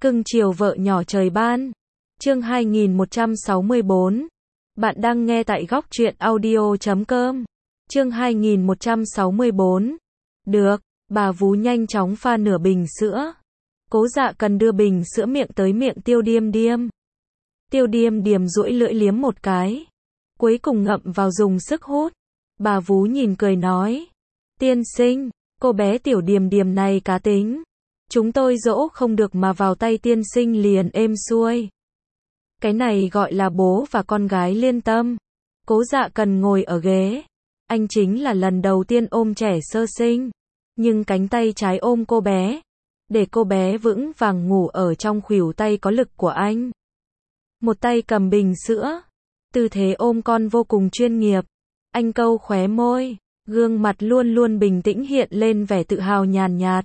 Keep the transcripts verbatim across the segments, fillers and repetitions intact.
Cưng chiều vợ nhỏ trời ban. Chương hai nghìn một trăm sáu mươi bốn. Bạn đang nghe tại góc truyện audio chấm com. Chương hai nghìn một trăm sáu mươi bốn. Được, bà vú nhanh chóng pha nửa bình sữa. Cố Dạ Cần đưa bình sữa miệng tới miệng Tiêu Điềm Điềm. Tiêu Điềm Điềm duỗi lưỡi liếm một cái, cuối cùng ngậm vào dùng sức hút. Bà vú nhìn cười nói: "Tiên sinh, cô bé Tiểu Điềm Điềm này cá tính. Chúng tôi dỗ không được mà vào tay tiên sinh liền êm xuôi. Cái này gọi là bố và con gái liên tâm." Cố Dạ Cần ngồi ở ghế. Anh chính là lần đầu tiên ôm trẻ sơ sinh, nhưng cánh tay trái ôm cô bé, để cô bé vững vàng ngủ ở trong khuỷu tay có lực của anh. Một tay cầm bình sữa, tư thế ôm con vô cùng chuyên nghiệp. Anh câu khóe môi, gương mặt luôn luôn bình tĩnh hiện lên vẻ tự hào nhàn nhạt.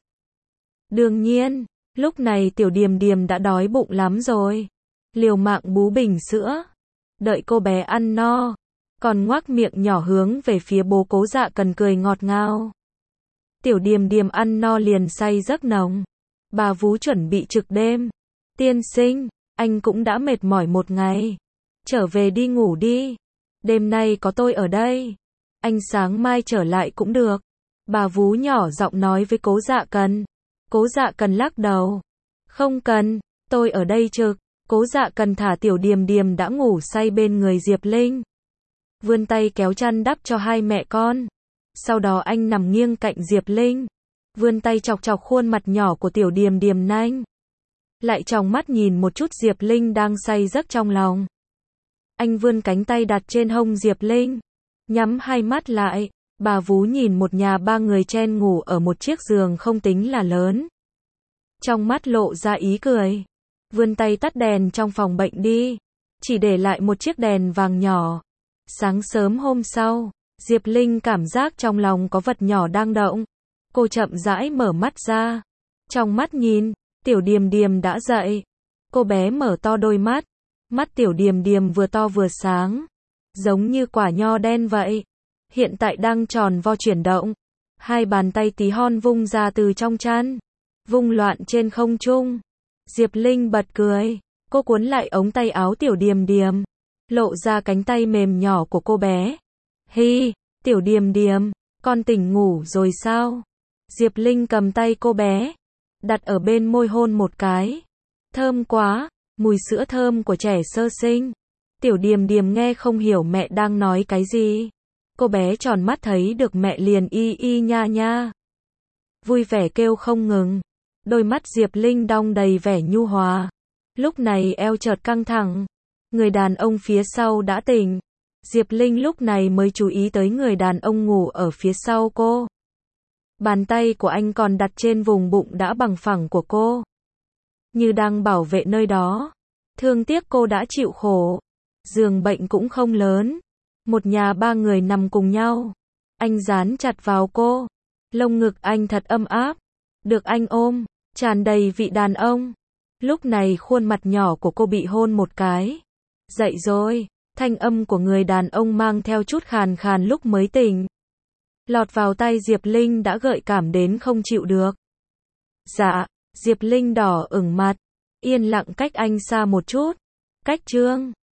Đương nhiên, lúc này Tiểu Điềm Điềm đã đói bụng lắm rồi, liều mạng bú bình sữa, đợi cô bé ăn no, còn ngoác miệng nhỏ hướng về phía bố Cố Dạ Cần cười ngọt ngào. Tiểu Điềm Điềm ăn no liền say giấc nồng. Bà vú chuẩn bị trực đêm. "Tiên sinh, anh cũng đã mệt mỏi một ngày, trở về đi ngủ đi. Đêm nay có tôi ở đây. Anh sáng mai trở lại cũng được." Bà vú nhỏ giọng nói với Cố Dạ Cần. Cố Dạ Cần lắc đầu. "Không cần, tôi ở đây trực." Cố Dạ Cần thả Tiểu Điềm Điềm đã ngủ say bên người Diệp Linh, vươn tay kéo chăn đắp cho hai mẹ con. Sau đó anh nằm nghiêng cạnh Diệp Linh, vươn tay chọc chọc khuôn mặt nhỏ của Tiểu Điềm Điềm nanh, lại tròng mắt nhìn một chút Diệp Linh đang say giấc trong lòng. Anh vươn cánh tay đặt trên hông Diệp Linh, nhắm hai mắt lại. Bà vú nhìn một nhà ba người chen ngủ ở một chiếc giường không tính là lớn, trong mắt lộ ra ý cười, vươn tay tắt đèn trong phòng bệnh đi, chỉ để lại một chiếc đèn vàng nhỏ. Sáng sớm hôm sau, Diệp Linh cảm giác trong lòng có vật nhỏ đang động. Cô chậm rãi mở mắt ra, trong mắt nhìn, Tiểu Điềm Điềm đã dậy. Cô bé mở to đôi mắt, mắt Tiểu Điềm Điềm vừa to vừa sáng, giống như quả nho đen vậy, hiện tại đang tròn vo chuyển động. Hai bàn tay tí hon vung ra từ trong chăn, vung loạn trên không trung. Diệp Linh bật cười, cô cuốn lại ống tay áo Tiểu Điềm Điềm, lộ ra cánh tay mềm nhỏ của cô bé. "Hi, Tiểu Điềm Điềm, con tỉnh ngủ rồi sao?" Diệp Linh cầm tay cô bé, đặt ở bên môi hôn một cái. "Thơm quá, mùi sữa thơm của trẻ sơ sinh." Tiểu Điềm Điềm nghe không hiểu mẹ đang nói cái gì. Cô bé tròn mắt thấy được mẹ liền y y nha nha, vui vẻ kêu không ngừng. Đôi mắt Diệp Linh đong đầy vẻ nhu hòa. Lúc này eo chợt căng thẳng, người đàn ông phía sau đã tỉnh. Diệp Linh lúc này mới chú ý tới người đàn ông ngủ ở phía sau cô. Bàn tay của anh còn đặt trên vùng bụng đã bằng phẳng của cô, như đang bảo vệ nơi đó. Thương tiếc cô đã chịu khổ. Giường bệnh cũng không lớn, một nhà ba người nằm cùng nhau. Anh dán chặt vào cô, lông ngực anh thật ấm áp, được anh ôm, tràn đầy vị đàn ông. Lúc này khuôn mặt nhỏ của cô bị hôn một cái. "Dậy rồi." Thanh âm của người đàn ông mang theo chút khàn khàn lúc mới tỉnh, lọt vào tai Diệp Linh đã gợi cảm đến không chịu được. "Dạ." Diệp Linh đỏ ửng mặt, yên lặng cách anh xa một chút. "Cách Trương."